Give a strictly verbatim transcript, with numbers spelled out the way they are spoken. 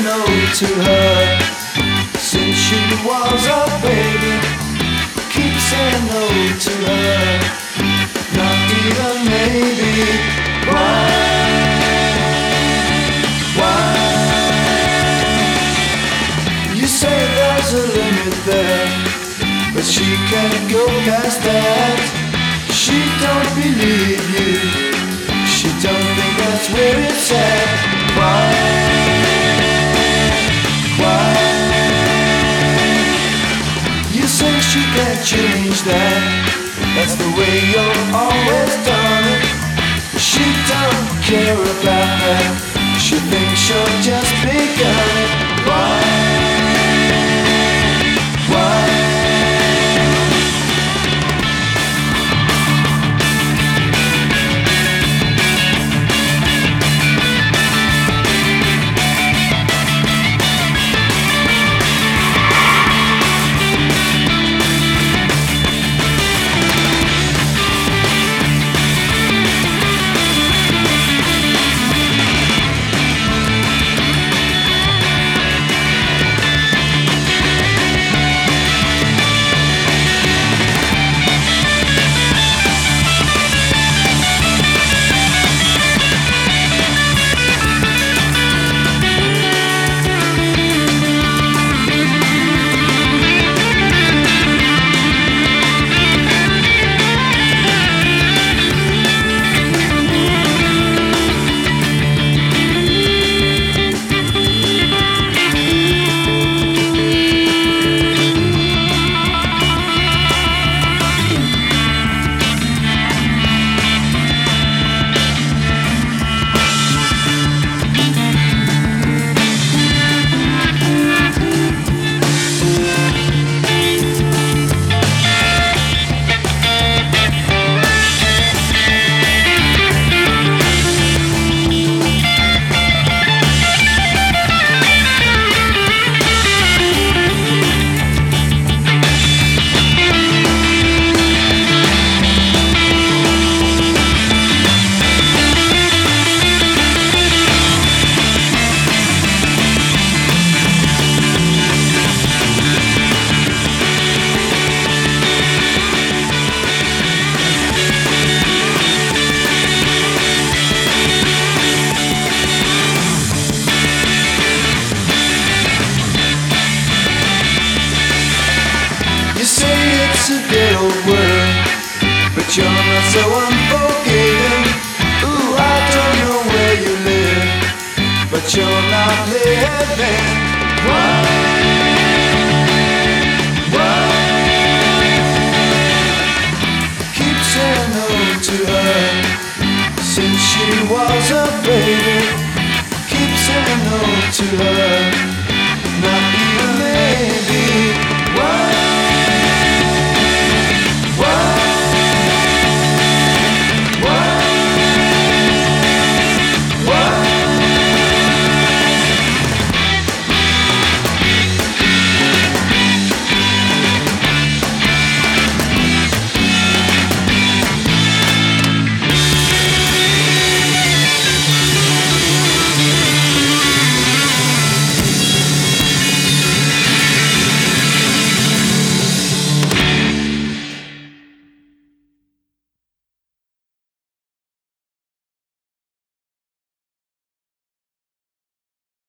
saying no to her since she was a baby. Keep saying no to her, not even maybe. Why? Why? You say there's a limit there, but she can't go past that. She don't believe you, she don't think that's where it's at. Why? Why? You say she can't change that, that's the way you've always done it. She don't care about that, she thinks you're just begun it. Why? Why? It's a dead old world, but you're not so unforgiving. Ooh, I don't know where you live, but you're not living. Why? Why? Keep saying no to her since she was a